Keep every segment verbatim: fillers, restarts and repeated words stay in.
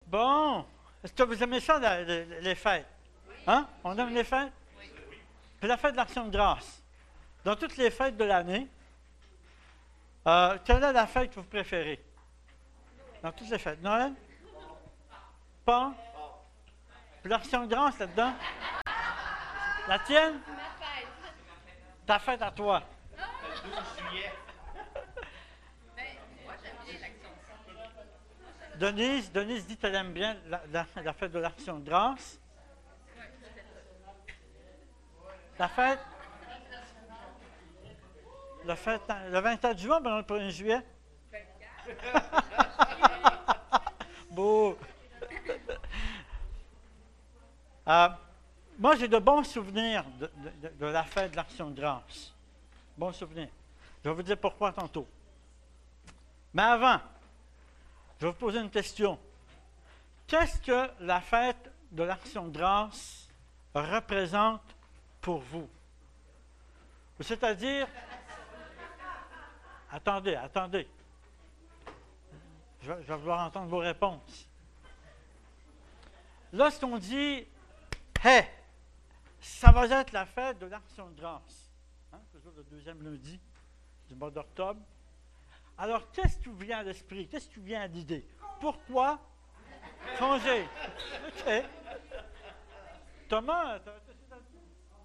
Bon. Est-ce que vous aimez ça, la- les, les fêtes? Hein? On aime les fêtes? Puis la fête de l'Action de grâce. Dans toutes les fêtes de l'année, euh, quelle est la fête que vous préférez? Dans toutes les fêtes. Noël? Pas? Puis l'Action de grâce là-dedans? La tienne? Ma fête. Ta fête à toi. Ben, moi, j'aime bien l'action. Denise, Denise dit qu'elle aime bien la, la- la fête de l'Action de grâce. La fête? La fête, le vingt-quatre juin, ben, le premier juillet? Beau! Euh, moi, j'ai de bons souvenirs de, de- de la fête de l'Action de grâce. Bons souvenirs. Je vais vous dire pourquoi tantôt. Mais avant, je vais vous poser une question. Qu'est-ce que la fête de l'Action de grâce représente pour vous? C'est-à-dire, attendez, attendez. Je vais, je vais vouloir entendre vos réponses. Lorsqu'on dit, hey, ça va être la fête de l'Action de grâce, hein, toujours le deuxième lundi du mois d'octobre. Alors, qu'est-ce qui vous vient à l'esprit? Qu'est-ce qui vous vient à l'idée? Pourquoi congé? OK. Thomas, t'as quelque chose à dire?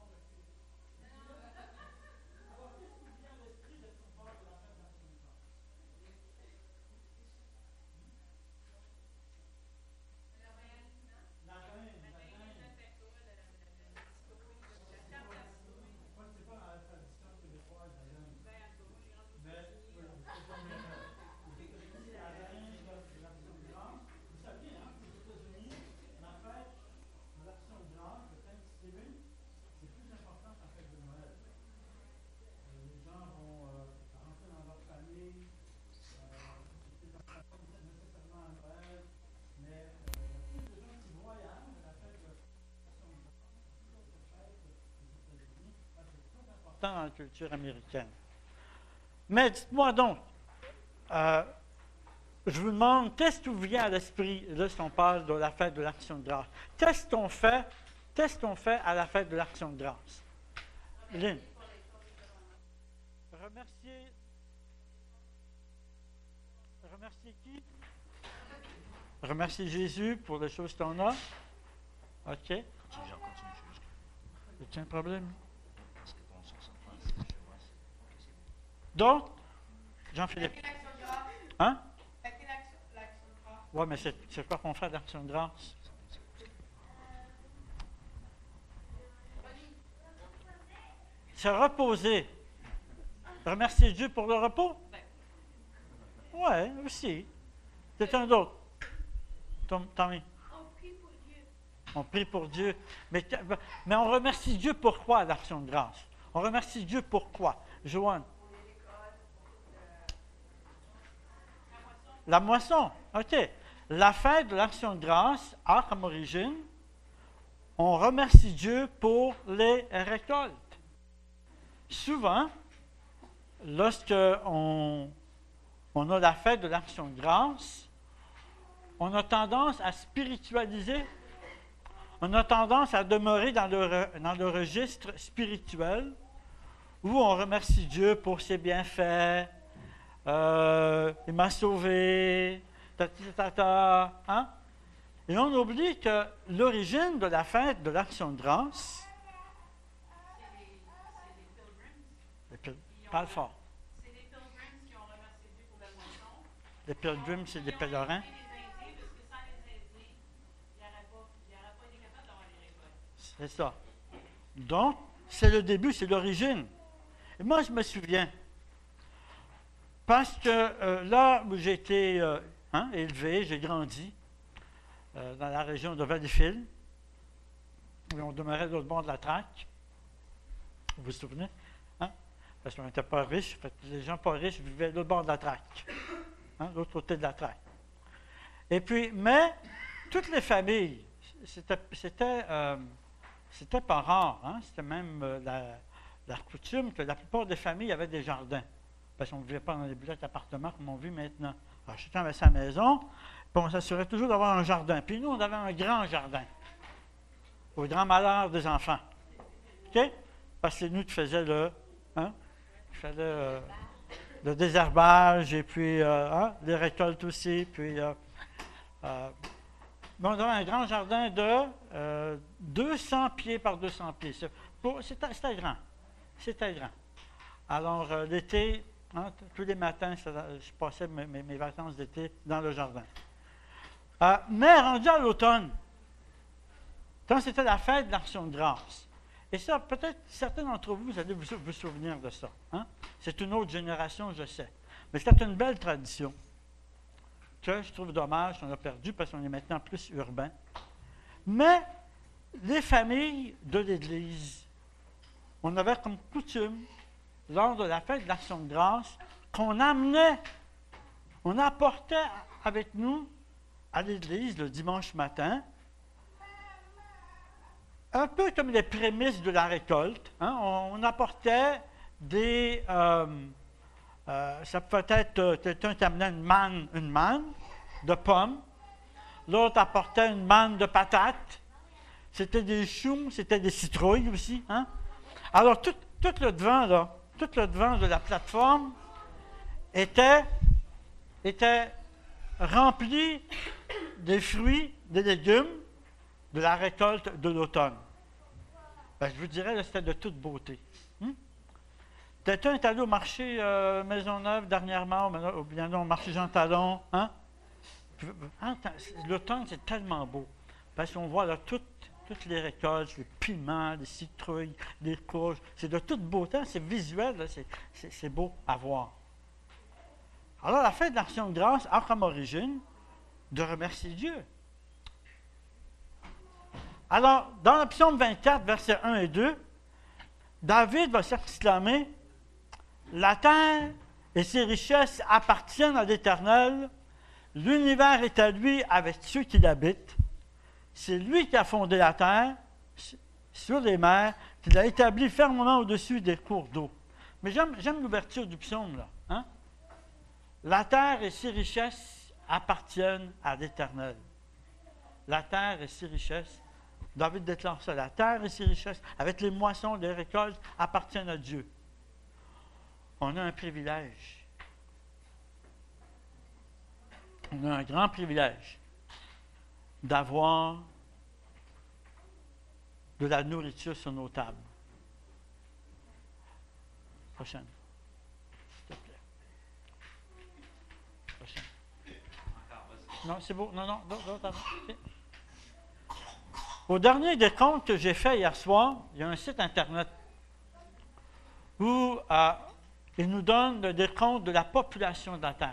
Dans la culture américaine. Mais dites-moi donc, euh, je vous demande, qu'est-ce qui vous vient à l'esprit, là, si on parle de la fête de l'Action de grâce? Qu'est-ce qu'on fait, qu'est-ce qu'on fait à la fête de l'Action de grâce? Lynn. Remercier. Remercier qui? Remercier Jésus pour les choses qu'on a. OK. Continue, j'en continue, je juste. Y a un problème? Parce que bon, ça, ça passe, je vois. Donc, Jean-Philippe. L'action de grâce. Hein? Fêter l'action l'action de grâce. Oui, mais c'est, c'est quoi qu'on fait à l'Action de grâce? Se reposer. Remercier Dieu pour le repos? Oui, aussi. C'est un d'autre. Tom- Tommy. On prie pour Dieu. On prie pour Dieu. Mais, mais on remercie Dieu pourquoi, l'Action de grâce? On remercie Dieu pourquoi? Joanne. La moisson. OK. La fête de l'Action de grâce a comme origine, on remercie Dieu pour les récoltes. Souvent, lorsque on, on a la fête de l'Action de grâce, on a tendance à spiritualiser. On a tendance à demeurer dans le, re- dans le registre spirituel où on remercie Dieu pour ses bienfaits. Euh, il m'a sauvé, tata, tata, hein? Et on oublie que l'origine de la fête de l'Action de grâce, les pil- parle fort. C'est les pilgrims qui ont remercié Dieu pour la moisson. Les pilgrims, c'est des pèlerins. Ils ont aidés parce que sans les aider, ils n'auraient pas, ils n'auraient pas été capables d'avoir les récoltes. C'est ça. Donc, c'est le début, c'est l'origine. Et moi, je me souviens, parce que euh, là où j'ai été euh, hein, élevé, j'ai grandi, euh, dans la région de Valleyfield, où on demeurait de l'autre bord de la Traque. Vous vous souvenez? Hein? Parce qu'on n'était pas riches, fait que les gens pas riches vivaient de l'autre bord de la Traque, hein, de l'autre côté de la Traque. Et puis, mais, toutes les familles, c'était, c'était, euh, c'était pas rare, hein? C'était même euh, la, la coutume que la plupart des familles avaient des jardins. Parce qu'on ne vivait pas dans des blocs d'appartements comme on vit maintenant. Alors, chacun avait sa maison, Puis on s'assurait toujours d'avoir un jardin. Puis nous, on avait un grand jardin, au grand malheur des enfants. OK? Parce que c'est nous qui faisions le, hein, qui faisait, euh, le désherbage et puis euh, hein, les récoltes aussi. Puis, euh, euh, on avait un grand jardin de euh, deux cents pieds par deux cents pieds. C'est- pour- C'était c'était grand. C'était grand. Alors, euh, l'été, hein, t- tous les matins, ça- je passais mes, mes- mes vacances d'été dans le jardin. Euh, mais rendu à l'automne, quand c'était la fête de l'Action de grâce, et ça, peut-être certains d'entre vous, vous allez vous, vous souvenir de ça. Hein? C'est une autre génération, je sais. Mais c'était une belle tradition que je trouve dommage qu'on a perdu parce qu'on est maintenant plus urbain. Mais les familles de l'Église, on avait comme coutume, lors de la fête de l'Action de grâce, qu'on amenait, on apportait avec nous à l'Église le dimanche matin, un peu comme les prémices de la récolte. Hein, on, on apportait des... Euh, euh, ça peut être euh, quelqu'un qui amenait une manne, une manne de pommes. L'autre apportait une manne de patates. C'était des choux, c'était des citrouilles aussi. Hein? Alors, tout, tout le devant, là, tout le devant de la plateforme était, était rempli des fruits, des légumes de la récolte de l'automne. Ben, je vous dirais, là, c'était de toute beauté. Hum? Quelqu'un est allé au marché euh, Maisonneuve dernièrement, ou bien non, au marché Jean Talon. Hein? Hein, l'automne, c'est tellement beau. Parce qu'on voit là toutes, toutes les récoltes, les piments, les citrouilles, les courges. C'est de toute beauté, c'est visuel, là, c'est, c'est, c'est beau à voir. Alors, la fête de l'Action de grâce a comme origine de remercier Dieu. Alors, dans le psaume vingt-quatre, versets un et deux, David va s'exclamer « La terre et ses richesses appartiennent à l'Éternel, l'univers est à lui avec ceux qui l'habitent. C'est lui qui a fondé la terre sur les mers, qui l'a établi fermement au-dessus des cours d'eau. » Mais j'aime, j'aime l'ouverture du psaume, là. Hein? La terre et ses richesses appartiennent à l'Éternel. La terre et ses richesses, David déclare ça, la terre et ses richesses, avec les moissons, les récoltes, appartiennent à Dieu. On a un privilège. On a un grand privilège d'avoir de la nourriture sur nos tables. Prochaine. S'il te plaît. Prochaine. Non, c'est beau. Non, non, non, non, non. Okay. Au dernier décompte que j'ai fait hier soir, il y a un site Internet où euh, il nous donne le décompte de la population de la Terre.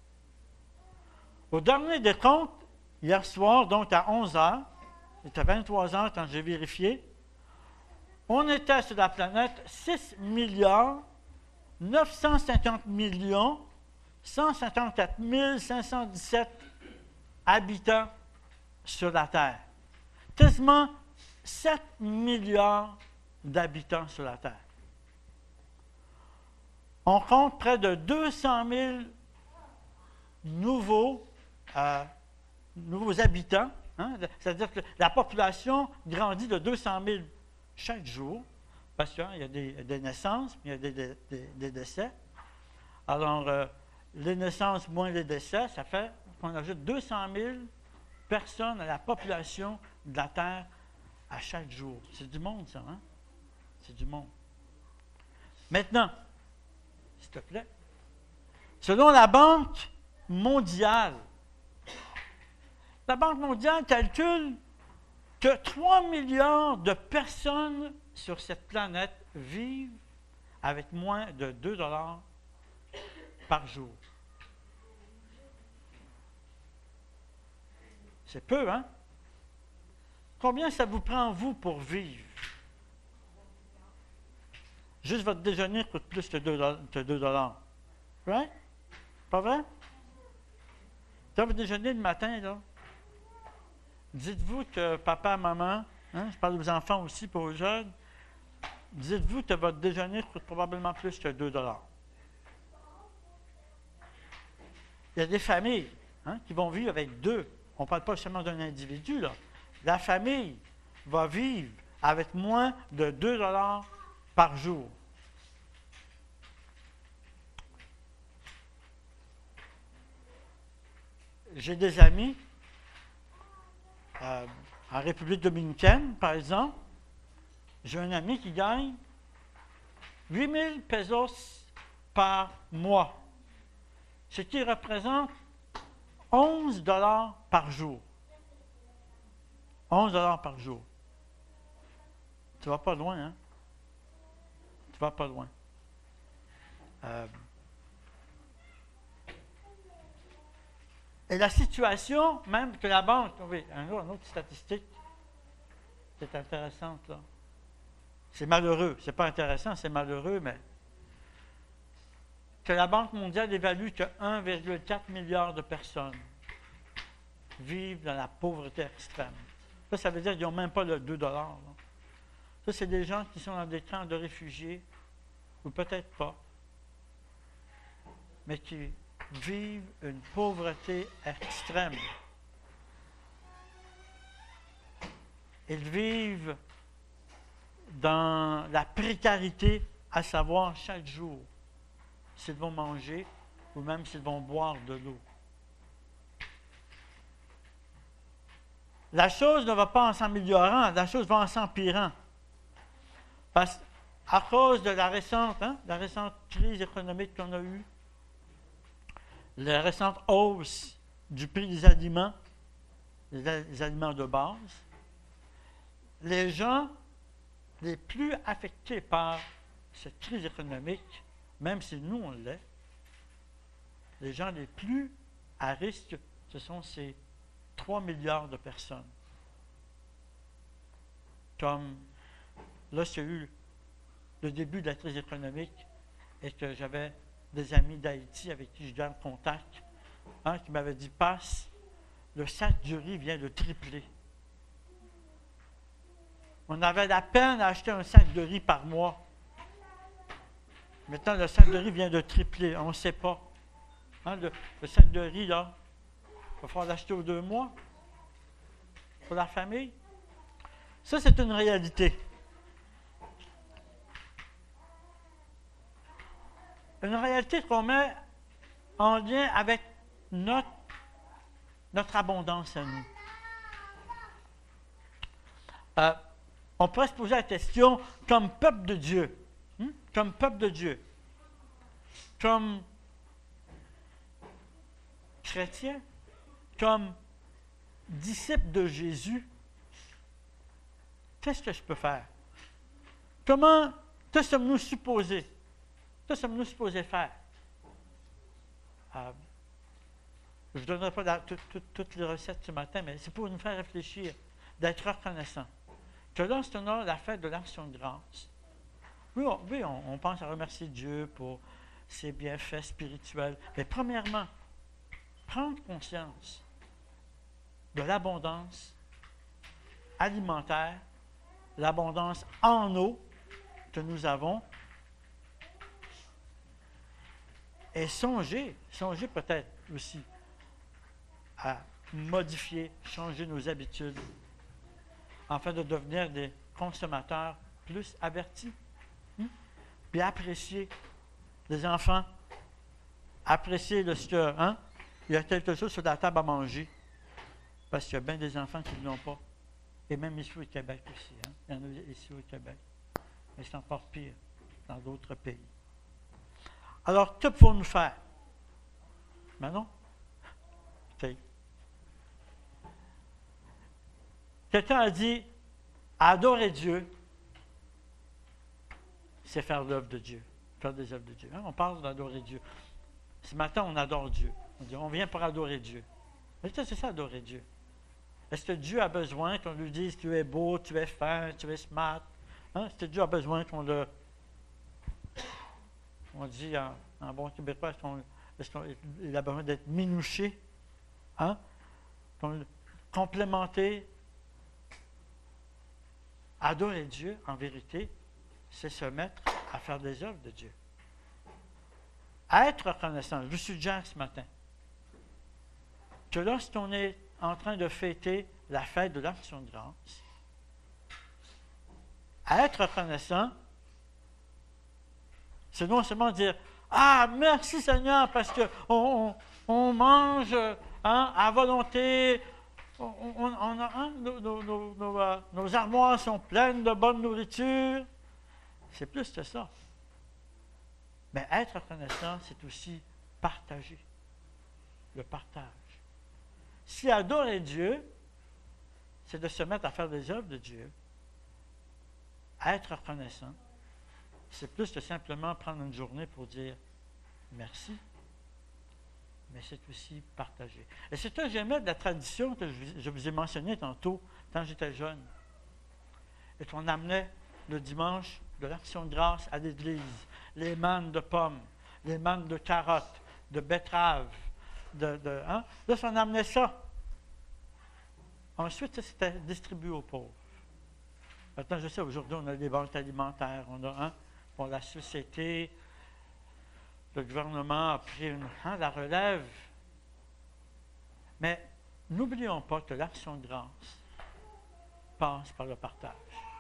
Au dernier décompte, hier soir, donc à onze heures, c'était vingt-trois heures quand j'ai vérifié, on était sur la planète six milliards neuf cent cinquante millions cent cinquante-quatre mille cinq cent dix-sept habitants sur la Terre. Quasiment sept milliards d'habitants sur la Terre. On compte près de deux cent mille nouveaux, euh, nouveaux habitants. Hein? C'est-à-dire que la population grandit de deux cent mille chaque jour, parce qu'il y a des, des naissances, il y a des, des, des décès. Alors, euh, les naissances moins les décès, ça fait qu'on ajoute deux cent mille personnes à la population de la Terre à chaque jour. C'est du monde, ça, hein? C'est du monde. Maintenant, s'il te plaît, selon la Banque mondiale, la Banque mondiale calcule que trois milliards de personnes sur cette planète vivent avec moins de deux dollars par jour. C'est peu, hein? Combien ça vous prend, vous, pour vivre? Juste votre déjeuner coûte plus que deux dollars. Right? Pas vrai? Quand vous déjeunez le matin, là, dites-vous que papa, maman, hein, je parle aux enfants aussi, pas aux jeunes, dites-vous que votre déjeuner coûte probablement plus que deux dollars. Il y a des familles hein, qui vont vivre avec deux. On ne parle pas seulement d'un individu, là. La famille va vivre avec moins de deux dollars par jour. J'ai des amis euh, en République dominicaine, par exemple. J'ai un ami qui gagne huit mille pesos par mois, ce qui représente onze dollars par jour. onze dollars par jour. Tu vas pas loin, hein? Tu vas pas loin. Euh, et la situation, même que la banque, oui, un autre, une autre statistique, c'est intéressante, là. C'est malheureux. C'est pas intéressant, c'est malheureux, mais que la Banque mondiale évalue que un virgule quatre milliard de personnes vivent dans la pauvreté extrême. Ça, ça veut dire qu'ils n'ont même pas le deux dollars. Là. Ça, c'est des gens qui sont dans des camps de réfugiés, ou peut-être pas, mais qui vivent une pauvreté extrême. Ils vivent dans la précarité, à savoir chaque jour s'ils vont manger ou même s'ils vont boire de l'eau. La chose ne va pas en s'améliorant, la chose va en s'empirant. Parce qu'à cause de la récente, hein, la récente crise économique qu'on a eue, la récente hausse du prix des aliments, les aliments de base, les gens les plus affectés par cette crise économique, même si nous on l'est, les gens les plus à risque, ce sont ces trois milliards de personnes. Comme lorsqu'il y a eu le début de la crise économique et que j'avais des amis d'Haïti avec qui je garde contact, hein, qui m'avaient dit, passe, le sac du riz vient de tripler. On avait la peine à acheter un sac de riz par mois. Maintenant, le sac de riz vient de tripler. On ne sait pas. Hein, le, le sac de riz, là, il va falloir l'acheter aux deux mois pour la famille. Ça, c'est une réalité. Une réalité qu'on met en lien avec notre, notre abondance à nous. Euh, On pourrait se poser la question, comme peuple de Dieu, hein, comme peuple de Dieu, comme chrétien, comme disciple de Jésus, qu'est-ce que je peux faire? Comment, que sommes-nous supposés? Que sommes-nous supposés faire? Euh, je ne donnerai pas la, tout, tout, toutes les recettes ce matin, mais c'est pour nous faire réfléchir, d'être reconnaissant. Que lorsqu'on a la fête de l'Action de grâce, oui, on, oui on, on pense à remercier Dieu pour ses bienfaits spirituels, mais premièrement, prendre conscience de l'abondance alimentaire, l'abondance en eau que nous avons, et songer, songer peut-être aussi à modifier, changer nos habitudes, afin de devenir des consommateurs plus avertis. Hein? Puis apprécier les enfants, apprécier le ce que, hein? Il y a quelque chose sur la table à manger, parce qu'il y a bien des enfants qui ne l'ont pas. Et même ici au Québec aussi. Hein? Il y en a ici au Québec. Mais c'est encore pire dans d'autres pays. Alors, que pouvons-nous faire? Maintenant, okay. Quelqu'un a dit, adorer Dieu, c'est faire l'œuvre de Dieu, faire des œuvres de Dieu. Hein? On parle d'adorer Dieu. Ce matin, on adore Dieu. On dit, on vient pour adorer Dieu. Mais c'est ça, adorer Dieu. Est-ce que Dieu a besoin qu'on lui dise, tu es beau, tu es fin, tu es smart? Hein? Est-ce que Dieu a besoin qu'on le... On dit en, en bon québécois, est-ce, qu'on, est-ce qu'il a besoin d'être minouché? Hein? Qu'on le complémenté? Adorer Dieu, en vérité, c'est se mettre à faire des œuvres de Dieu. À être reconnaissant. Je vous suggère ce matin que lorsqu'on est en train de fêter la fête de l'Action de grâce, à être reconnaissant, c'est non seulement dire « Ah, merci Seigneur, parce qu'on on, on mange hein, à volonté, on, on, on a, hein, nos, nos, nos, nos, euh, nos armoires sont pleines de bonne nourriture. » C'est plus que ça. Mais être reconnaissant, c'est aussi partager. Le partage. Si adorer Dieu, c'est de se mettre à faire des œuvres de Dieu, être reconnaissant, c'est plus que simplement prendre une journée pour dire merci, mais c'est aussi partager. Et c'est ce que j'aimais de la tradition que je vous ai mentionnée tantôt, quand j'étais jeune. Et qu'on amenait le dimanche de l'Action de grâce à l'église, les mannes de pommes, les mannes de carottes, de betteraves, de, de, hein? Là, on amenait ça. Ensuite, ça c'était distribué aux pauvres. Maintenant, je sais, aujourd'hui, on a des banques alimentaires, on a hein, pour la société, le gouvernement a pris une, hein, la relève. Mais n'oublions pas que l'Action de grâce passe par le partage.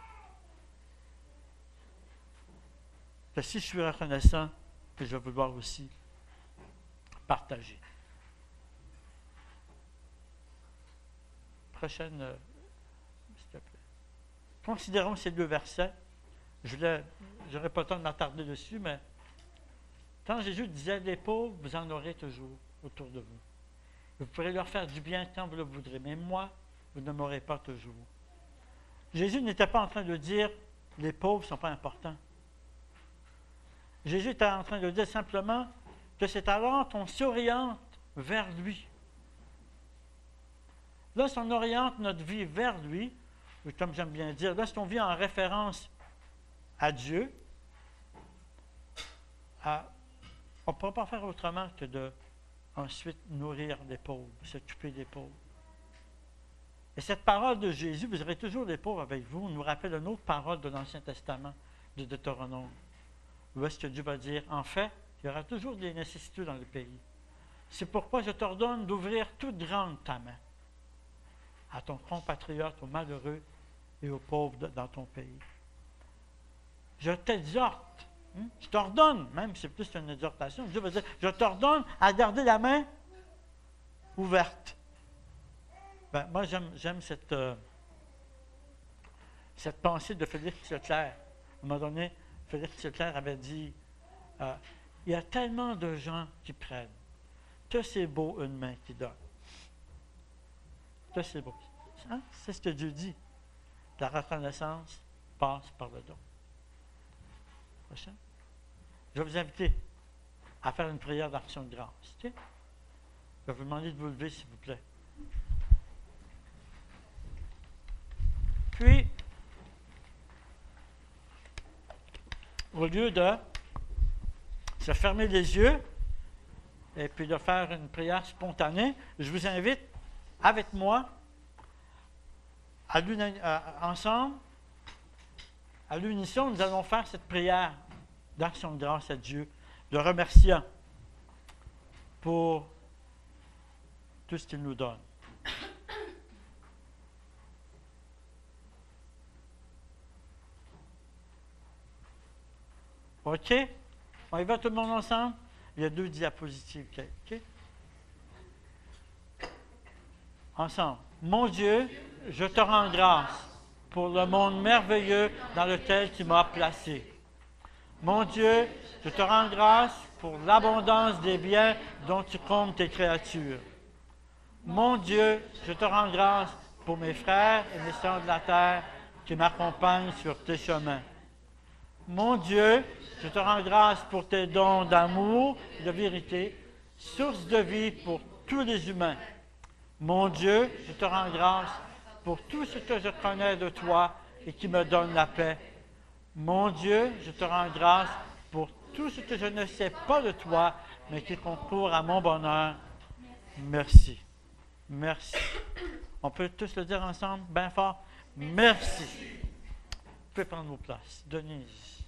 Que si je suis reconnaissant, que je vais vouloir aussi partager. Prochaine, euh, s'il te plaît. Considérons ces deux versets. Je n'aurai pas le temps de m'attarder dessus, mais quand Jésus disait « Les pauvres, vous en aurez toujours autour de vous. Vous pourrez leur faire du bien quand vous le voudrez, mais moi, vous ne m'aurez pas toujours. » Jésus n'était pas en train de dire « Les pauvres ne sont pas importants. » Jésus était en train de dire simplement que c'est alors qu'on s'oriente vers lui. Lorsqu'on oriente notre vie vers lui, comme j'aime bien dire, lorsqu'on vit en référence à Dieu, à, on ne pourra pas faire autrement que de ensuite nourrir les pauvres, s'occuper des pauvres. Et cette parole de Jésus, vous aurez toujours les pauvres avec vous, nous rappelle une autre parole de l'Ancien Testament, de Deutéronome. Où est-ce que Dieu va dire, en fait, il y aura toujours des nécessités dans le pays. C'est pourquoi je t'ordonne d'ouvrir toute grande ta main à ton compatriote, aux malheureux et aux pauvres de, dans ton pays. Je t'exhorte, hein, je t'ordonne, même c'est plus qu'une exhortation, Dieu va dire, je t'ordonne à garder la main ouverte. Ben, moi, j'aime, j'aime cette, euh, cette pensée de Félix Leclerc. À un moment donné, Félix Leclerc avait dit, euh, il y a tellement de gens qui prennent, que c'est beau une main qui donne. Que c'est beau. Hein? C'est ce que Dieu dit. La reconnaissance passe par le don. Prochain. Je vais vous inviter à faire une prière d'action de grâce. Okay? Je vais vous demander de vous lever, s'il vous plaît. Puis, au lieu de se fermer les yeux et puis de faire une prière spontanée, je vous invite avec moi à à, ensemble, à l'unisson, nous allons faire cette prière d'action de grâce à Dieu, de remerciant pour tout ce qu'il nous donne. OK? On y va tout le monde ensemble? Il y a deux diapositives. OK? Ensemble. Mon Dieu, je te rends grâce pour le monde merveilleux dans lequel tu m'as placé. Mon Dieu, je te rends grâce pour l'abondance des biens dont tu combles tes créatures. Mon Dieu, je te rends grâce pour mes frères et mes sœurs de la terre qui m'accompagnent sur tes chemins. Mon Dieu, je te rends grâce pour tes dons d'amour et de vérité, source de vie pour tous les humains. Mon Dieu, je te rends grâce pour tout ce que je connais de toi et qui me donne la paix. Mon Dieu, je te rends grâce pour tout ce que je ne sais pas de toi, mais qui concourt à mon bonheur. Merci. Merci. On peut tous le dire ensemble, bien fort. Merci. Vous pouvez prendre vos places. Denise.